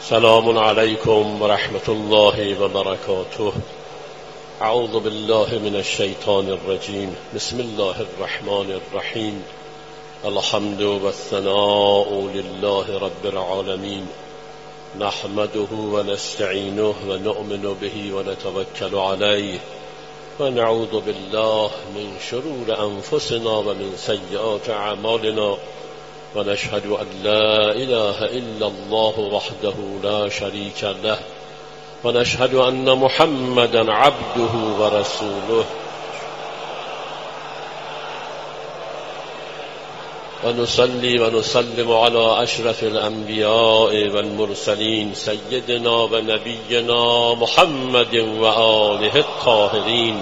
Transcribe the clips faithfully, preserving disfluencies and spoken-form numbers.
سلام علیکم و رحمت الله و برکاته. اعوذ بالله من الشیطان الرجیم. بسم الله الرحمن الرحیم. الحمد و الثناء لله رب العالمین، نحمده و نستعینه و نؤمن به و نتوکل علیه و نعوذ بالله من شرور انفسنا و من سیئات اعمالنا و نشهد ان لا اله الا الله وحده لا شریک له و نشهد ان محمدا عبده و رسوله و نصلی و نسلم علی اشرف الانبیاء والمرسلین سیدنا و نبینا محمد و آله الطاهرین،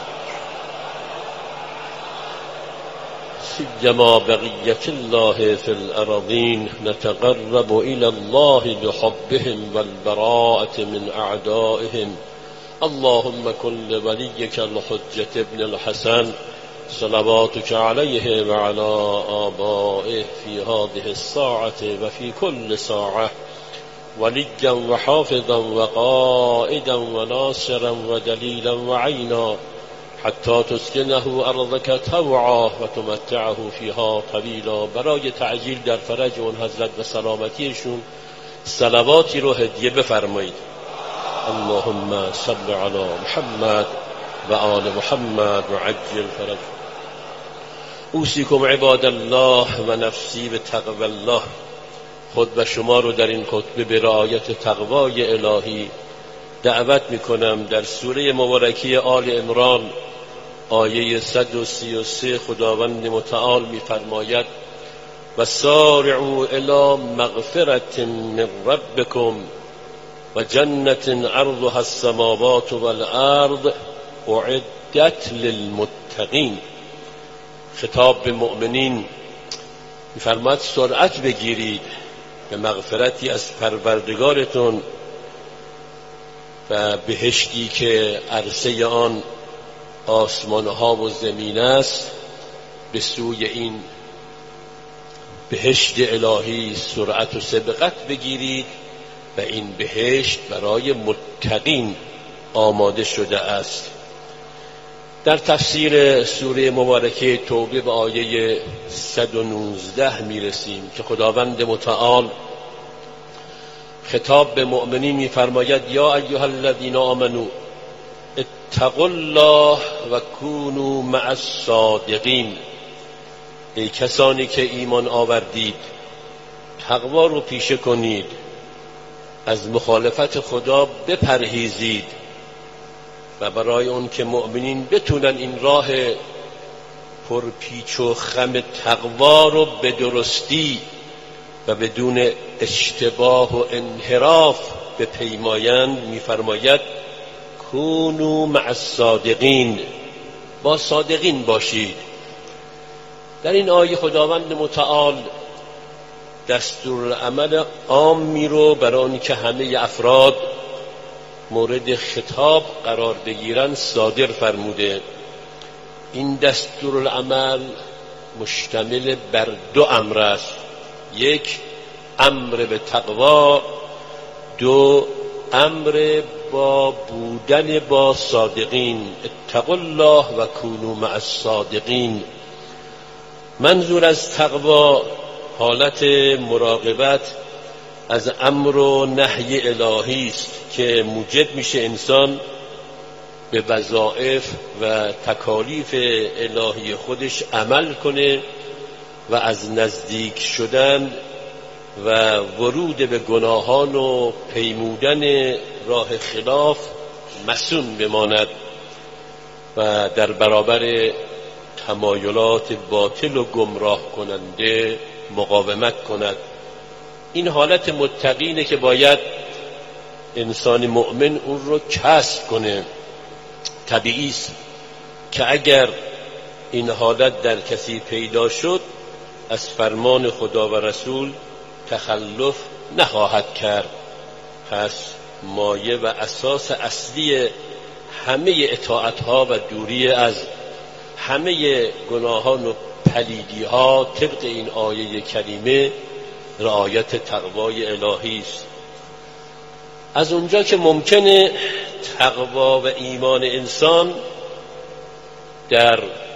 سیما بقیت الله فی الارضین. نتقرب الی الله بحبهم والبراءة من اعدائهم. اللهم کن لولیک الحجة ابن الحسن صلواتك عليه وعلى آبائه في هذه الساعة وفي كل ساعة وليا وحافظا وقائدا وناصرا ودليلا وعينا حتى تسكنه أرضك طوعا وتمتعه فيها طويلا. برای تعجیل در فرج اون حضرت و سلامتیشون صلواتی رو هدیه بفرمایید. اللهم صل على محمد و آل محمد و عجل فرج. اوصیکم عباد الله و نفسی به تقوی الله. خود و شما رو در این خطبه به رعایت تقوای الهی دعوت میکنم. در سوره مبارکه آل عمران آیه صد و سی و سه خداوند متعال میفرماید و سارعوا الی مغفرة من ربکم و جنت عرضها السماوات والارض اعدت للمتقین. خطاب به مؤمنین میفرماید سرعت بگیرید به مغفرتی از پروردگارتون و بهشتی که عرصه آن آسمانها و زمین است. به سوی این بهشت الهی سرعت و سبقت بگیرید و این بهشت برای متقین آماده شده است. در تفسیر سوره مبارکه توبه به آیه صد و نوزده میرسیم که خداوند متعال خطاب به مؤمنین میفرماید یا ایها الذین آمنوا اتقوا الله و کونوا مع الصادقین. ای کسانی که ایمان آوردید تقوا رو پیشه کنید، از مخالفت خدا بپرهیزید و برای اون که مؤمنین بتونن این راه پرپیچ و خم تقوا رو به درستی و بدون اشتباه و انحراف بپیمایند میفرماید کونوا مع الصادقین، با صادقین باشید. در این آیه خداوند متعال دستورالعمل عامی رو برای اون که همه افراد مورد خطاب قرار بگیرن صادر فرموده. این دستورالعمل مشتمل بر دو امر است: یک، امر به تقوا، دو، امر با بودن با صادقین. اتقوا الله و کونوا مع الصادقین. منظور از تقوا حالت مراقبت از امر و نهی الهی است که موجب میشه انسان به وظایف و تکالیف الهی خودش عمل کنه و از نزدیک شدن و ورود به گناهان و پیمودن راه خلاف مصون بماند و در برابر تمایلات باطل و گمراه کننده مقاومت کند. این حالت متقینه که باید انسان مؤمن اون رو کسب کنه. طبیعی است که اگر این حالت در کسی پیدا شد از فرمان خدا و رسول تخلف نخواهد کرد. پس مایه و اساس اصلی همه اطاعتها و دوری از همه گناهان و پلیدیها طبق این آیه کریمه رعایت تقوای الهی است. از اونجا که ممکنه تقوا و ایمان انسان در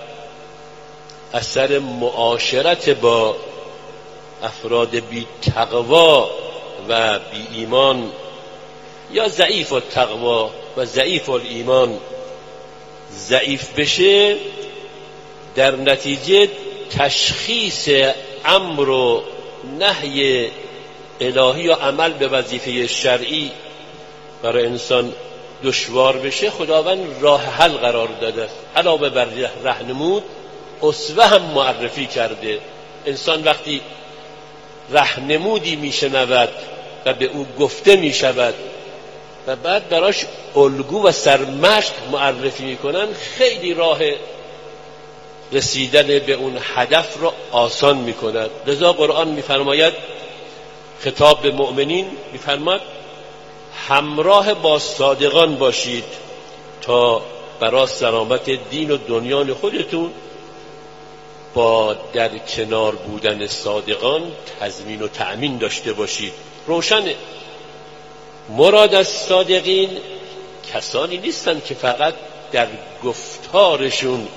اثر معاشرت با افراد بی تقوا و بی ایمان یا ضعیف التقوا و ضعیف الایمان ضعیف بشه، در نتیجه تشخیص امر و نهی الهی و عمل به وظیفه شرعی برای انسان دشوار بشه، خداوند راه حل قرار داده است. علاوه بر راهنمود، اسوه هم معرفی کرده. انسان وقتی راهنمودی میشنود و به او گفته میشود و بعد براش الگو و سرمشق معرفی میکنن، خیلی راه رسیدن به اون هدف را آسان میکند. لذا قرآن میفرماید، خطاب به مؤمنین میفرماید همراه با صادقان باشید تا برای سلامت دین و دنیای خودتون با در کنار بودن صادقان تضمین و تأمین داشته باشید. روشنه مراد از صادقین کسانی نیستن که فقط در گفتارشون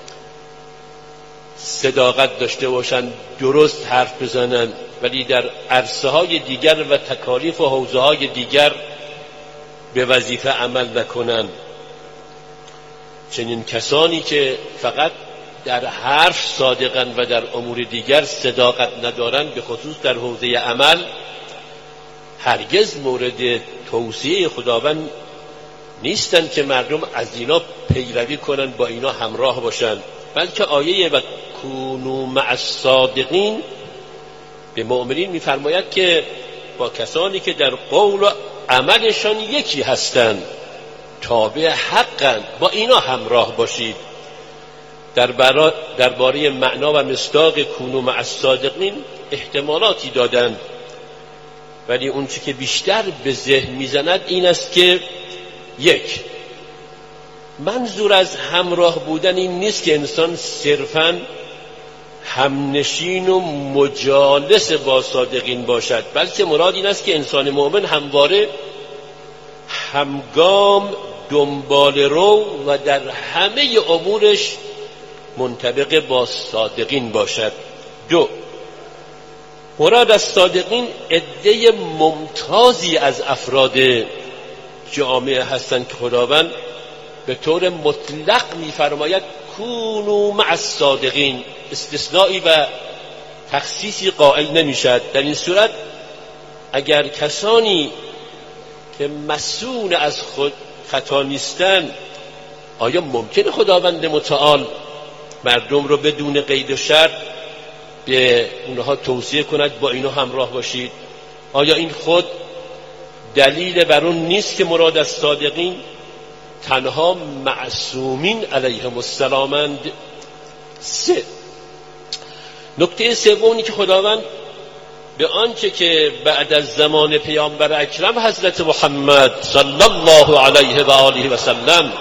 صداقت داشته باشن، درست حرف بزنن، ولی در عرصه های دیگر و تکالیف و حوزه های دیگر به وظیفه عمل نکنن. چنین کسانی که فقط در حرف صادقن و در امور دیگر صداقت ندارن، به خصوص در حوزه عمل، هرگز مورد توصیه خداوند نیستن که مردم از اینا پیروی کنن، با اینا همراه باشن. بلکه آیه و کونوا مع الصادقین به مؤمنین میفرماید که با کسانی که در قول و عملشان یکی هستند، تابع حقن، با اینا همراه باشید. در درباره معنا و مصداق کونوا مع الصادقین احتمالاتی دادند، ولی اون چی که بیشتر به ذهن میزند این است که یک، منظور از همراه بودن این نیست که انسان صرفاً همنشین و مجالس با صادقین باشد، بلکه مراد این است که انسان مؤمن همواره همگام، دنبال رو و در همه امورش منطبق با صادقین باشد. دو، مراد از صادقین عده ممتازی از افراد جامعه هستند که خداوند به طور مطلق می‌فرماید کونوا مع الصادقین، استثنایی و تخصیصی قائل نمی‌شد. در این صورت اگر کسانی که مسئول از خود خطا نیستند، آیا ممکن خداوند متعال مردم رو بدون قید و شرط به اونها توصیه کند با اینا همراه باشید؟ آیا این خود دلیل بر اون نیست که مراد از صادقین تنها معصومین علیهم السلامند؟ سه، نکته سومی که خداوند به آنچه که بعد از زمان پیامبر اکرم حضرت محمد صلی الله علیه و آله و سلم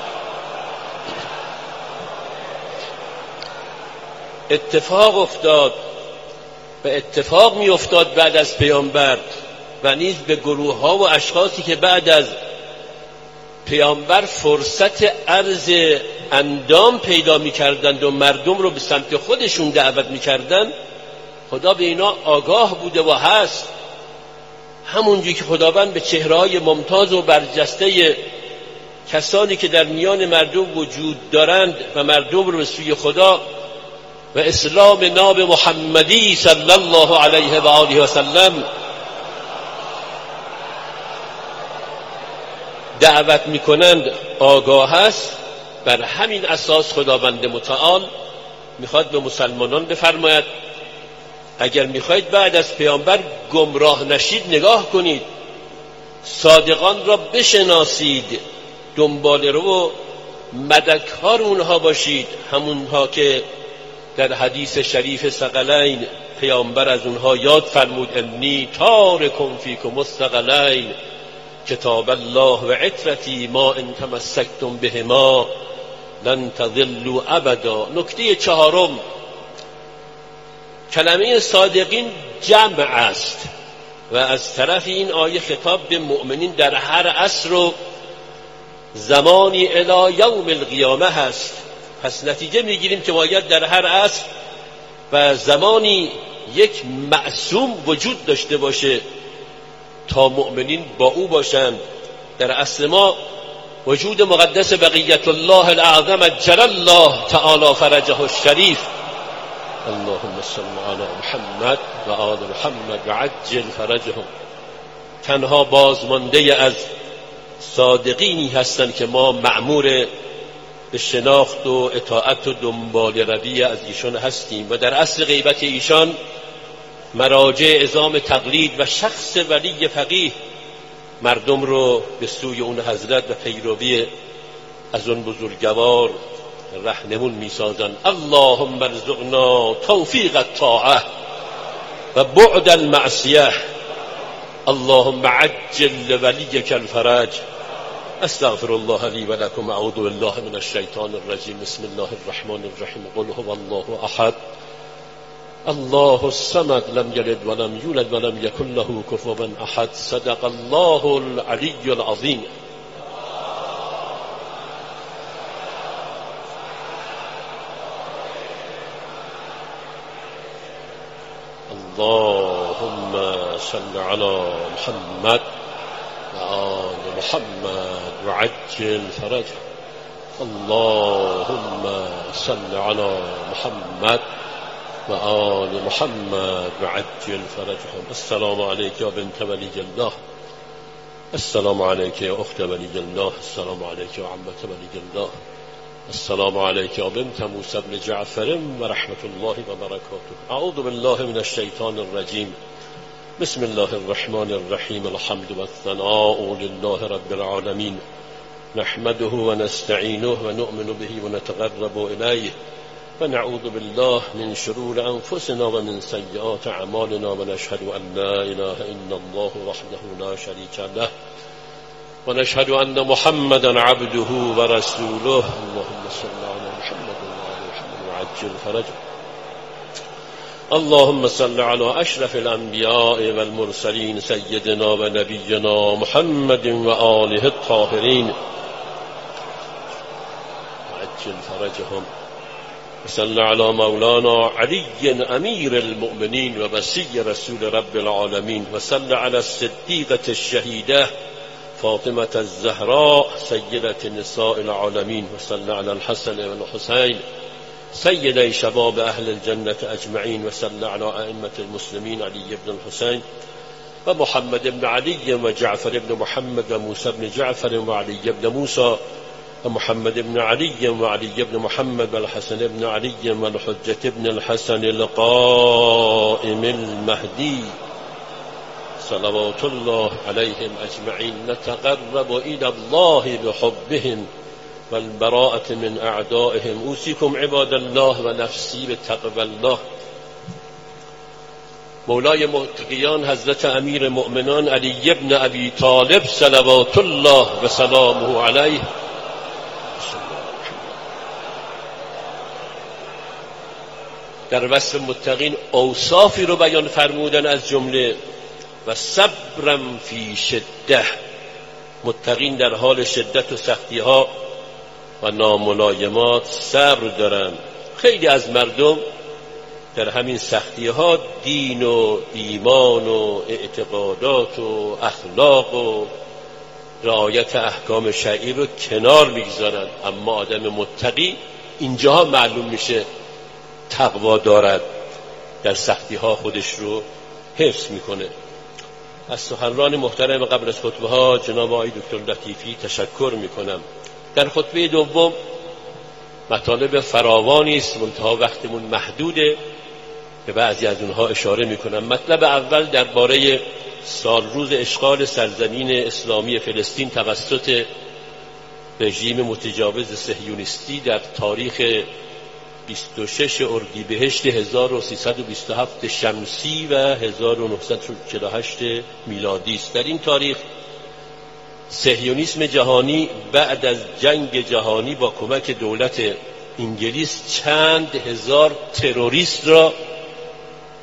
اتفاق افتاد و اتفاق می افتاد بعد از پیامبر و نیز به گروه ها و اشخاصی که بعد از پیامبر فرصت عرض اندام پیدا می کردند و مردم رو به سمت خودشون دعوت می کردند، خدا به اینا آگاه بوده و هست. همونجوری که خداوند به چهره‌های ممتاز و برجسته کسانی که در میان مردم وجود دارند و مردم رو به سوی خدا و اسلام ناب محمدی صلی الله علیه و آله و سلم دعوت میکنند آگاه است، بر همین اساس خداوند متعال میخواد به مسلمانان بفرماید اگر میخواید بعد از پیامبر گمراه نشید، نگاه کنید، صادقان را بشناسید، دنبال رو و مددکار اونها باشید، همونها که در حدیث شریف ثقلین پیامبر از اونها یاد فرمود انی تارکم فیکم الثقلین کتاب الله و عترتی ما ان تمسکتم بهما لن تضلوا ابدا. نکته چهارم، کلمه صادقین جمع است، و از طرف این آیه خطاب به مؤمنین در هر عصر و زمانی الی یوم القیامه هست. پس نتیجه میگیریم که باید در هر عصر و زمانی یک معصوم وجود داشته باشه تا مؤمنین با او باشند. در عصر ما وجود مقدس بقیت الله الاعظم عجل الله تعالی فرجه الشریف، اللهم صل علی محمد و آل محمد و عجل فرجهم، تنها بازمانده از صادقینی هستند که ما مأمور به شناخت و اطاعت و دنبال روی از ایشان هستیم و در اصل غیبت ایشان مراجع عظام تقلید و شخص ولی فقیه مردم رو به سوی اون حضرت و پیروی از اون بزرگوار رهنمون میسازن. اللهم ارزقنا توفیق الطاعه و بعد المعصیه، اللهم عجل لولیک الفرج. استغفر الله لي ولكم، اعوذ بالله من الشيطان الرجيم، بسم الله الرحمن الرحيم، قل هو الله احد الله الصمد لم يلد ولم يولد ولم يكن له كفوا احد، صدق الله العلي العظيم. اللهم صل على محمد وآل محمد وعجل فرجه، اللهم صل على محمد وآل محمد وعجل فرجهم. السلام عليك يا بنت ولي الله، السلام عليك يا أخت ولي الله، السلام عليك يا عمة ولي الله، السلام عليك يا بنت موسى بن جعفر ورحمة الله وبركاته. أعوذ بالله من الشيطان الرجيم، بسم الله الرحمن الرحيم، الحمد والثناء لله رب العالمين، نحمده ونستعينه ونؤمن به ونتقرب إليه ونعوذ بالله من شرور أنفسنا ومن سيئات أعمالنا ونشهد أن لا إله إلا الله وحده لا شريك له ونشهد أن محمدا عبده ورسوله. اللهم صل على محمد وعلى محمد وعجل فرجه. اللهم صل على أشرف الأنبياء والمرسلين سيدنا ونبينا محمد وآله الطاهرين وعجل فرجهم. وصل على مولانا علي أمير المؤمنين ووصي رسول رب العالمين، وصل على الصديقة الشهيدة فاطمة الزهراء سيدة نساء العالمين، وصل على الحسن والحسين سيدي شباب أهل الجنة أجمعين، وصل على أئمة المسلمين علي بن الحسين ومحمد بن علي وجعفر بن محمد وموسى بن جعفر وعلي بن موسى ومحمد بن علي وعلي بن محمد والحسن بن علي والحجة بن الحسن القائم المهدي صلوات الله عليهم أجمعين. نتقرب إلى الله بحبهم والبراءة من أعدائهم. أوصيكم عباد الله ونفسي بتقوى الله. مولای متقیان حضرت امیر مؤمنان علی ابن ابی طالب صلوات الله و سلامه علیه در وصف متقین اوصافی رو بیان فرمودن، از جمله و صبرم فی شده، متقین در حال شدت و سختی ها و ناملایمات صبر دارن. خیلی از مردم در همین سختی ها دین و ایمان و اعتقادات و اخلاق و رعایت احکام شرعی رو کنار میگذارن، اما آدم متقی اینجاها معلوم میشه تقوا دارد، در سختی ها خودش رو حفظ میکنه. از سخنران محترم قبل از خطبه ها جناب آقای دکتر لطیفی تشکر میکنم. در خطبه دوم مطالب فراوانی است، منتها وقتمون محدوده، به بعضی از اونها اشاره میکنم. مطلب اول درباره سال روز اشغال سرزمین اسلامی فلسطین توسط رژیم متجاوز صهیونیستی در تاریخ بیست و شش اردیبهشت هزار و سیصد و بیست و هفت شمسی و هزار و نهصد و چهل و هشت میلادی است. در این تاریخ صهیونیسم جهانی بعد از جنگ جهانی با کمک دولت انگلیس چند هزار تروریست را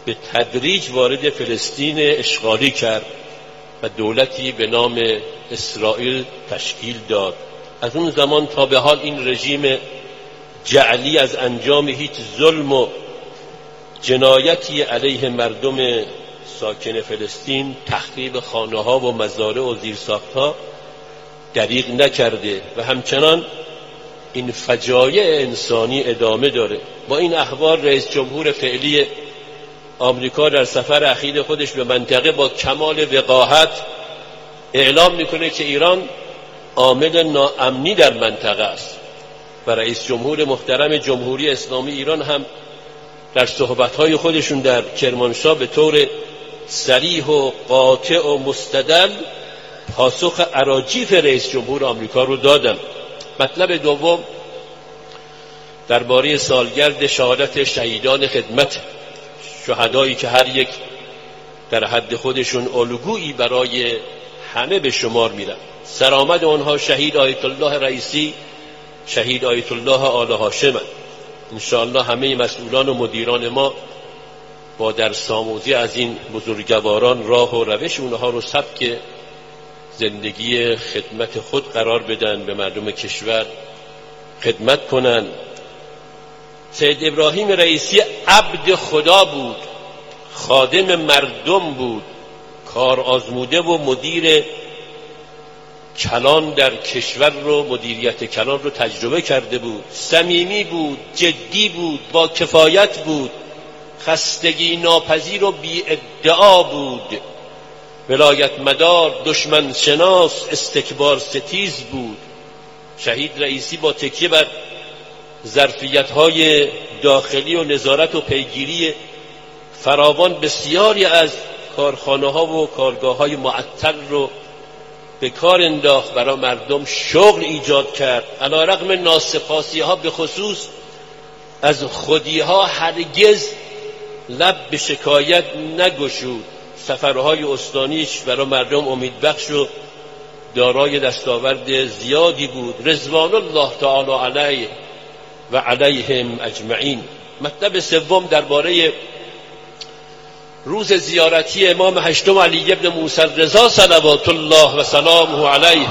به تدریج وارد فلسطین اشغالی کرد و دولتی به نام اسرائیل تشکیل داد. از اون زمان تا به حال این رژیم جعلی از انجام هیچ ظلم و جنایتی علیه مردم ساکن فلسطین، تخریب خانه ها و مزارع و زیرساخت ها دریغ نکرده و همچنان این فجایع انسانی ادامه داره. با این احوال رئیس جمهور فعلی آمریکا در سفر اخیر خودش به منطقه با کمال وقاحت اعلام میکنه که ایران عامل ناامنی در منطقه است و رئیس جمهور محترم جمهوری اسلامی ایران هم در صحبت‌های خودشون در کرمانشاه به طور صریح و قاطع و مستدل پاسخ اراجیف رئیس جمهور آمریکا رو دادن. مطلب دوم درباره سالگرد شهادت شهیدان خدمت، شهدایی که هر یک در حد خودشون الگویی برای همه به شمار میرن. سرآمد آنها شهید آیت الله رئیسی، شهید آیت الله آل هاشم. انشاءالله همه مسئولان و مدیران ما با درس آموزی از این بزرگواران راه و روش اونها رو سبک زندگی خدمت خود قرار بدن، به مردم کشور خدمت کنن. سید ابراهیم رئیسی عبد خدا بود، خادم مردم بود، کار آزموده و مدیر کلان در کشور رو، مدیریت کلان رو تجربه کرده بود، صمیمی بود، جدی بود، با کفایت بود، خستگی ناپذیر و بی ادعا بود، ولایت مدار، دشمن شناس، استکبار ستیز بود. شهید رئیسی با تکیه بر ظرفیت‌های داخلی و نظارت و پیگیری فراوان بسیاری از کارخانه‌ها و کارگاه‌های معطل رو به کار انداخت، برای مردم شغل ایجاد کرد. علی رغم ناسپاسی‌ها به خصوص از خودی‌ها هرگز لب به شکایت نگشود. سفرهای استانیش برای مردم امیدبخش و دارای دستاورد زیادی بود. رضوان الله تعالی علیه و علیهم اجمعین. مطلب سوم درباره روز زیارتی امام هشتم علی ابن موسی رضا صلوات الله و سلامه علیه.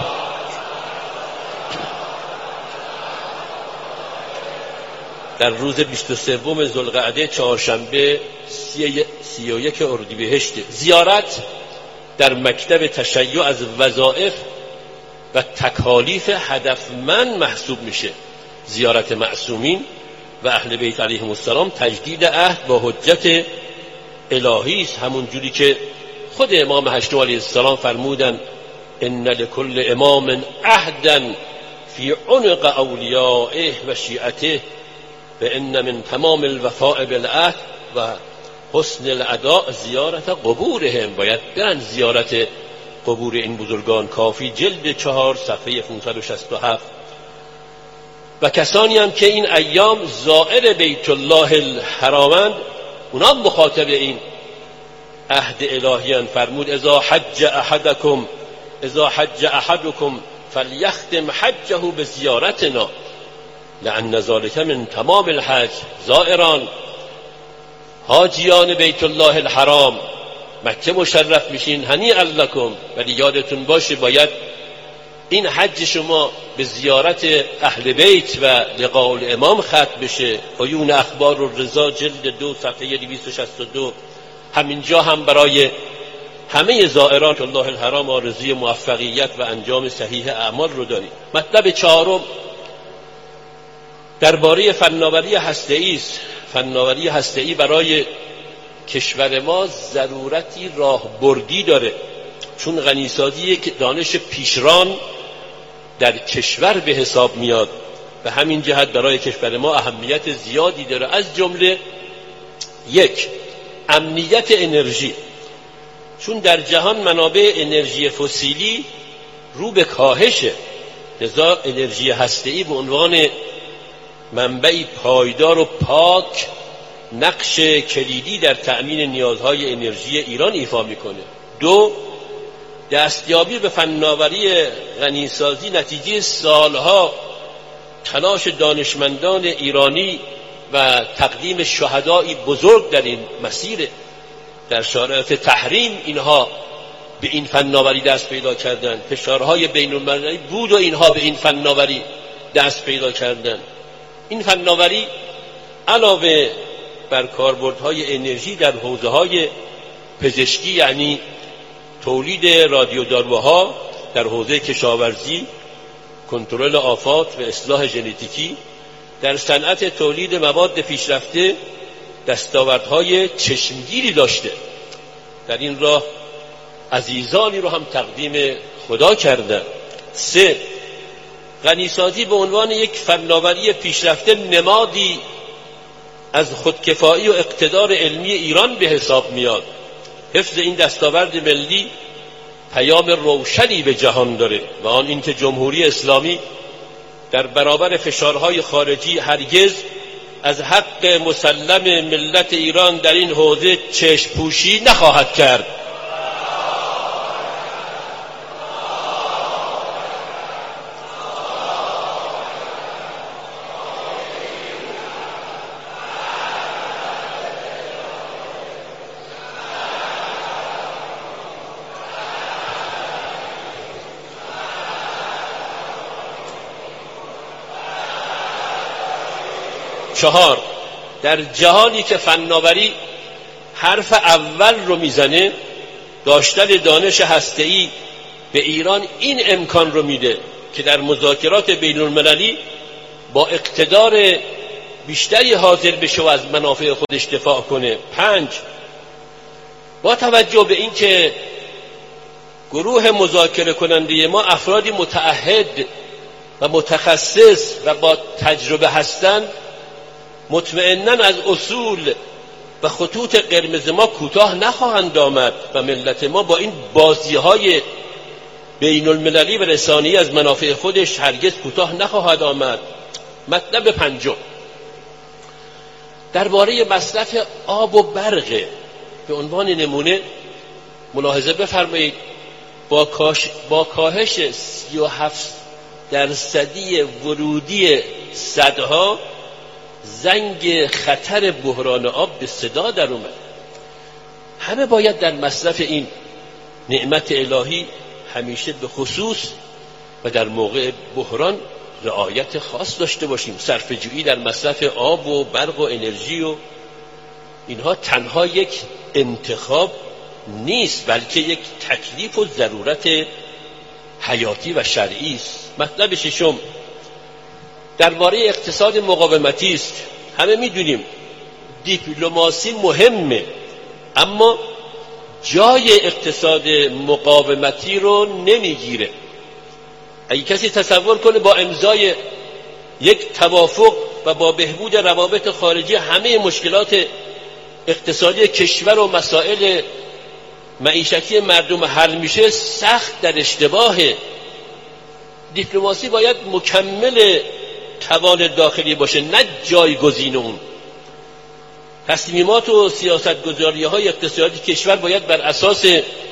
در روز بیست و سوم ذوالقعده چهارشنبه سی و یک اردیبهشت. زیارت در مکتب تشیع از وظایف و تکالیف هدفمند محسوب میشه. زیارت معصومین و اهل بیت علیهم السلام تجدید عهد با حجت الهی است، همون جوری که خود امام هشتم علیه السلام فرمودن ان لکل امام عهدا فی عنق اولیائه و شیعته و ان من تمام الوفاء بالعهد و حسن الاداء زیارت قبورهم. باید برن زیارت قبور این بزرگان. کافی جلد چهار صفحه پانصد و شصت و هفت. و کسانی هم که این ایام زائر بیت الله الحرامند، اونا مخاطب این عهد الهیان. فرمود اذا حج احدکم اذا حج احدکم فلیختم حجه بزیارتنا لأن ذلك من تمام الحج. زائران، حاجیان بیت الله الحرام، مکه مشرف میشین، هنیئا لکم. ولی یادتون باشه باید این حج شما به زیارت اهل بیت و لقاء الامام ختم بشه. عیون اخبار الرضا جلد دو صفحه دویست و شصت و دو. همینجا هم برای همه زائران الله الحرام آرزوی موفقیت و انجام صحیح اعمال رو داریم. مطلب چهارم درباره فناوری هسته‌ای است. فناوری هسته‌ای برای کشور ما ضرورتی راهبردی داره، چون غنیسازی یک دانش پیشران در کشور به حساب میاد و همین جهت برای کشور ما اهمیت زیادی داره. از جمله یک، امنیت انرژی، چون در جهان منابع انرژی فسیلی رو به کاهشه، لذا انرژی هسته‌ای به عنوان منبعی پایدار و پاک نقش کلیدی در تأمین نیازهای انرژی ایران ایفا میکنه. دو، دستیابی به فناوری غنیسازی نتیجه سالها تلاش دانشمندان ایرانی و تقدیم شهدایی بزرگ در این مسیر. در شرایط تحریم اینها به این فناوری دست پیدا کردند، فشارهای بین المللی بود و اینها به این فناوری دست پیدا کردند. این فناوری علاوه بر کاربردهای انرژی در حوزه‌های پزشکی، یعنی تولید رادیوداروها، در حوزه کشاورزی، کنترل آفات و اصلاح ژنتیکی، در صنعت تولید مواد پیشرفته دستاوردهای چشمگیری داشته. در این راه عزیزانی رو هم تقدیم خدا کرده. سه، غنیسازی به عنوان یک فناوری پیشرفته نمادی از خودکفایی و اقتدار علمی ایران به حساب میاد. حفظ این دستاورد ملی پیام روشنی به جهان داره و آن اینکه جمهوری اسلامی در برابر فشارهای خارجی هرگز از حق مسلم ملت ایران در این حوزه چشم پوشی نخواهد کرد. چهار، در جهانی که فناوری حرف اول رو میزنه، داشتن دانش هسته‌ای به ایران این امکان رو میده که در مذاکرات بین المللی با اقتدار بیشتری حاضر بشه و از منافع خودش دفاع کنه. پنج، با توجه به اینکه گروه مذاکره کننده ما افرادی متعهد و متخصص و با تجربه هستند، مطمئناً از اصول و خطوط قرمز ما کوتاه نخواهند آمد و ملت ما با این بازی‌های بین المللی و رسانه‌ای از منافع خودش هرگز کوتاه نخواهد آمد. مطلب پنجم، درباره مصرف آب و برق به عنوان نمونه ملاحظه بفرمایید. با, کاش با کاهش سی و هفت درصدی ورودی سدها، زنگ خطر بحران آب به صدا در اومد. همه باید در مصرف این نعمت الهی همیشه به خصوص و در موقع بحران رعایت خاص داشته باشیم. صرفه‌جویی در مصرف آب و برق و انرژی و اینها تنها یک انتخاب نیست، بلکه یک تکلیف و ضرورت حیاتی و شرعی است. مطلب ششم، درباره اقتصاد مقاومتی است. همه میدونیم دیپلماسی مهمه، اما جای اقتصاد مقاومتی رو نمیگیره. اگه کسی تصور کنه با امضای یک توافق و با بهبود روابط خارجی همه مشکلات اقتصادی کشور و مسائل معیشتی مردم حل میشه، سخت در اشتباهه. دیپلماسی باید مکمل توان داخلی باشه، نه جایگزین اون. تصمیمات و سیاستگذاری‌های اقتصادی کشور باید بر اساس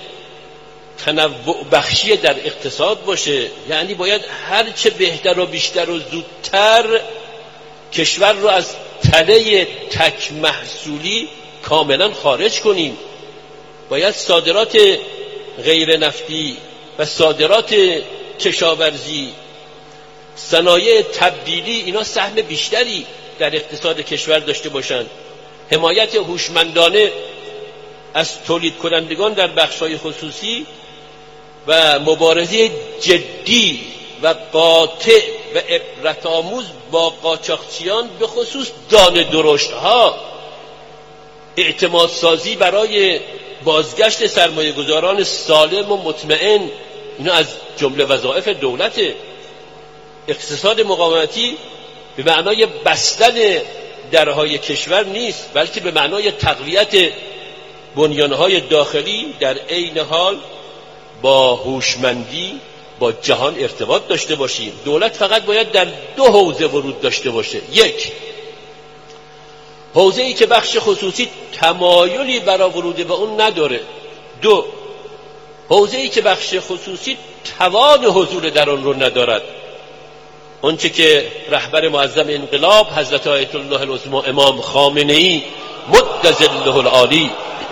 تنوع بخشی در اقتصاد باشه، یعنی باید هر چه بهتر و بیشتر و زودتر کشور رو از تله تک محصولی کاملا خارج کنیم. باید صادرات غیر نفتی و صادرات کشاورزی، صنایع تبدیلی، اینا سهم بیشتری در اقتصاد کشور داشته باشند. حمایت هوشمندانه از تولید کنندگان در بخش‌های خصوصی و مبارزه جدی و قاطع و عبرت‌آموز با قاچاقچیان، به خصوص دانه درشت‌ها. اعتماد سازی برای بازگشت سرمایه گذاران سالم و مطمئن، اینا از جمله وظایف دولته. اقتصاد مقاومتی به معنای بستن درهای کشور نیست، بلکه به معنای تقویت بنیانهای داخلی، در عین حال با هوشمندی با جهان ارتباط داشته باشیم. دولت فقط باید در دو حوزه ورود داشته باشه. یک، حوزه‌ای که بخش خصوصی تمایلی برای ورود به اون نداره. دو، حوزه‌ای که بخش خصوصی توان حضور در آن رو ندارد. اونچه که رهبر معظم انقلاب حضرت آیت الله العظما امام خامنه‌ای مد ظله العالی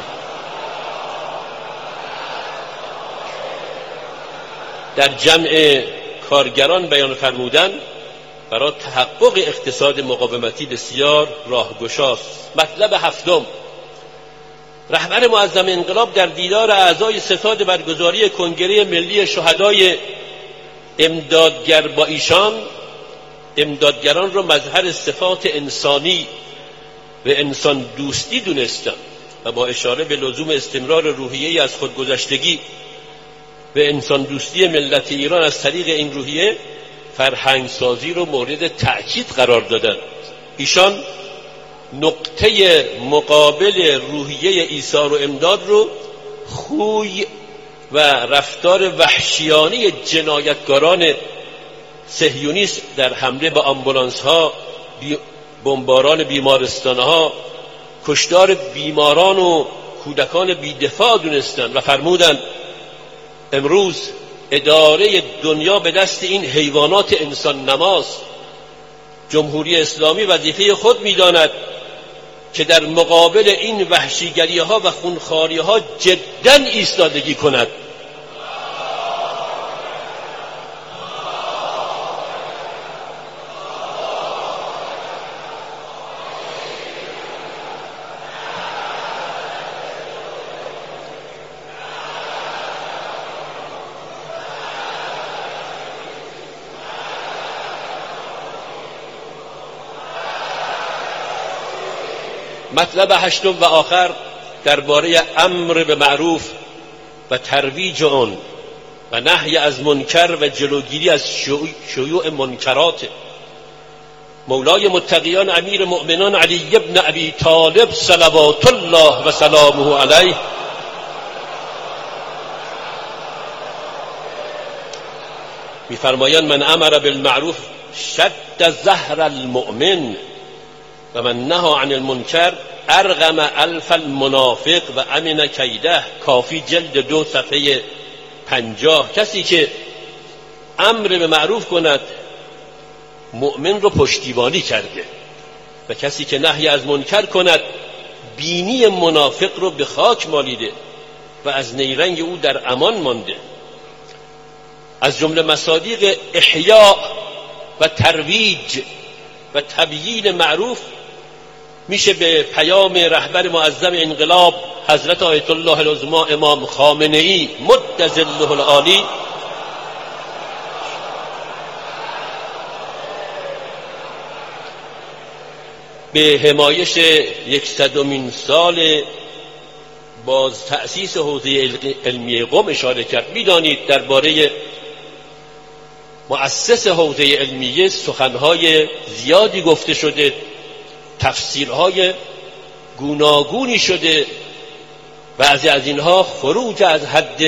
در جمع کارگران بیان فرمودند برای تحقق اقتصاد مقاومتی بسیار راهگشاست. مطلب هفتم، رهبر معظم انقلاب در دیدار اعضای ستاد برگزاری کنگره ملی شهدای امدادگر با ایشان امدادگران را مظهر صفات انسانی و انسان دوستی دونستند و با اشاره به لزوم استمرار روحیه‌ای از خودگذشتگی و انسان دوستی ملت ایران از طریق این روحیه فرهنگ سازی رو مورد تأکید قرار دادند. ایشان نقطه مقابل روحیه ایثار و امداد رو خوی و رفتار وحشیانه جنایتکاران صهیونیست در حمله به آمبولانس ها، بمباران بیمارستان ها، کشتار بیماران و کودکان بی‌دفاع دونستند و فرمودند امروز اداره دنیا به دست این حیوانات انسان نماست. جمهوری اسلامی وظیفه خود می‌داند که در مقابل این وحشیگری ها و خونخواری ها جداً ایستادگی کند. مطلب هشتم و آخر درباره امر به معروف و ترویج آن و نهی از منکر و جلوگیری از شیوع منکرات. مولای متقیان امیر مؤمنان علی ابن ابی طالب صلوات الله و سلامه علیه می‌فرمایند من امر بالمعروف شد زهر المؤمن و من نهی عن المنکر ارغم الف المنافق و امن کیده. کافی جلد دو صفحه پنجاه. کسی که امر به معروف کند مؤمن رو پشتیبانی کرده و کسی که نهی از منکر کند بینی منافق رو به خاک مالیده و از نیرنگ او در امان مانده. از جمله مصادیق احیاء و ترویج و تبیین معروف میشه به پیام رهبر معظم انقلاب حضرت آیت الله العظما امام خامنه‌ای مد ظله العالی به حمایش یکصدمین سال باز تأسیس حوزه علمی قم اشاره کرد. میدانید درباره مؤسس حوزه علمیه سخنهای زیادی گفته شده، تفسیرهای گوناگونی شده. بعضی از اینها خروج از حد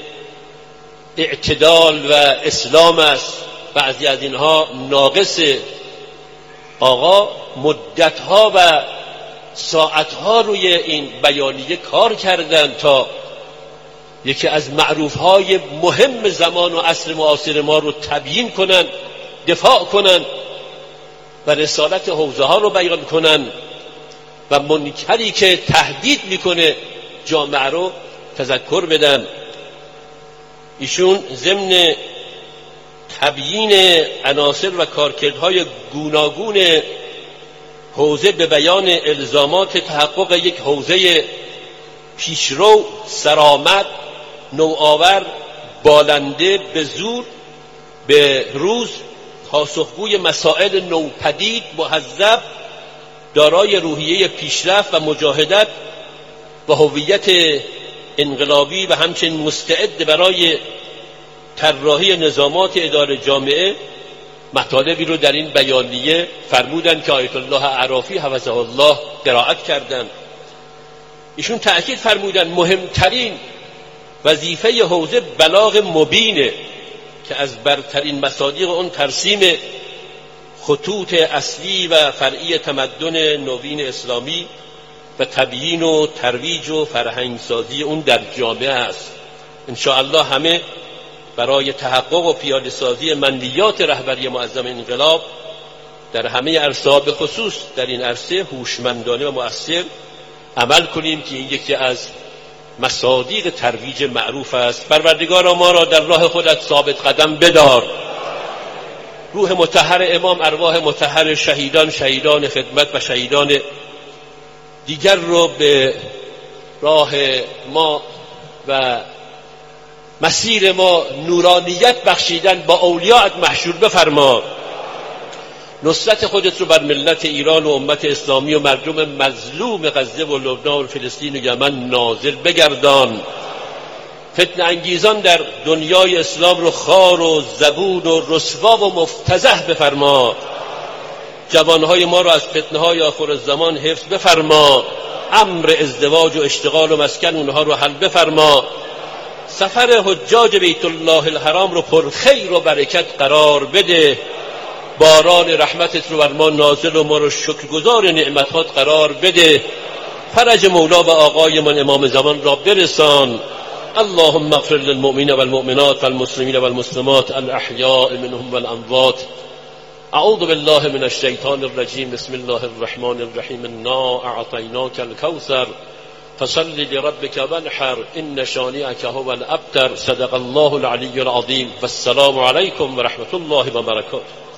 اعتدال و اسلام است، بعضی از اینها ناقص. آقا مدتها و ساعتها روی این بیانیه کار کردند تا یکی از معروفهای مهم زمان و عصر معاصر ما رو تبیین کنند، دفاع کنند و رسالت حوزه ها رو بیان کنند و منکری که تهدید میکنه جامعه رو تذکر بدن. ایشون ضمن تبیین عناصر و کارکردهای گوناگون حوزه به بیان الزامات تحقق یک حوزه پیشرو، سرآمد، نوآور، بالنده، به زور به روز، پاسخگوی مسائل نوپدید، مهذب، دارای روحیه پیشرفت و مجاهدت و هویت انقلابی و همچنین مستعد برای طراحی نظامات اداره جامعه. مطالبی رو در این بیانیه فرمودند که آیت الله عرافی حفظه الله قرائت کردند. ایشون تأکید فرمودند مهمترین وظیفه حوزه بلاغ مبینه که از برترین مصادیق اون ترسیم خطوط اصلی و فرعی تمدن نوین اسلامی و تبیین و ترویج و فرهنگ سازی اون در جامعه است. ان شاء الله همه برای تحقق و پیاده سازی منویات رهبری معظم انقلاب در همه عرصه‌ها، به خصوص در این عرصه هوشمندانه و مؤثر عمل کنیم که این یکی از مصادیق ترویج معروف است. پروردگارا ما را در راه خودت ثابت قدم بدار. روح مطهر امام، ارواح مطهر شهیدان، شهیدان خدمت و شهیدان دیگر رو به راه ما و مسیر ما نورانیت بخشیدن با اولیاءت محشور بفرما. نصرت خودت رو بر ملت ایران و امت اسلامی و مردم مظلوم غزه و لبنان و فلسطین و یمن نازل بگردان. فتنه انگیزان در دنیای اسلام رو خار و زبون و رسوا و مفتضح بفرما. جوانهای ما رو از فتنه های آخر الزمان حفظ بفرما. امر ازدواج و اشتغال و مسکن اونها رو حل بفرما. سفر حجاج بیت الله الحرام رو پر خیر و برکت قرار بده. باران رحمتت رو بر ما نازل و ما رو شکرگزار نعمتات قرار بده. فرج مولا و آقای من امام زمان را برسان. اللهم اغفر للمؤمنین والمؤمنات والمسلمین والمسلمات الاحیاء منهم والاموات. اعوذ بالله من الشیطان الرجیم. بسم الله الرحمن الرحیم. انا اعطیناک الکوثر فصل لربك وانحر ان شانئك هو الابتر. صدق الله العلی العظیم. والسلام علیکم و رحمت الله و برکاته.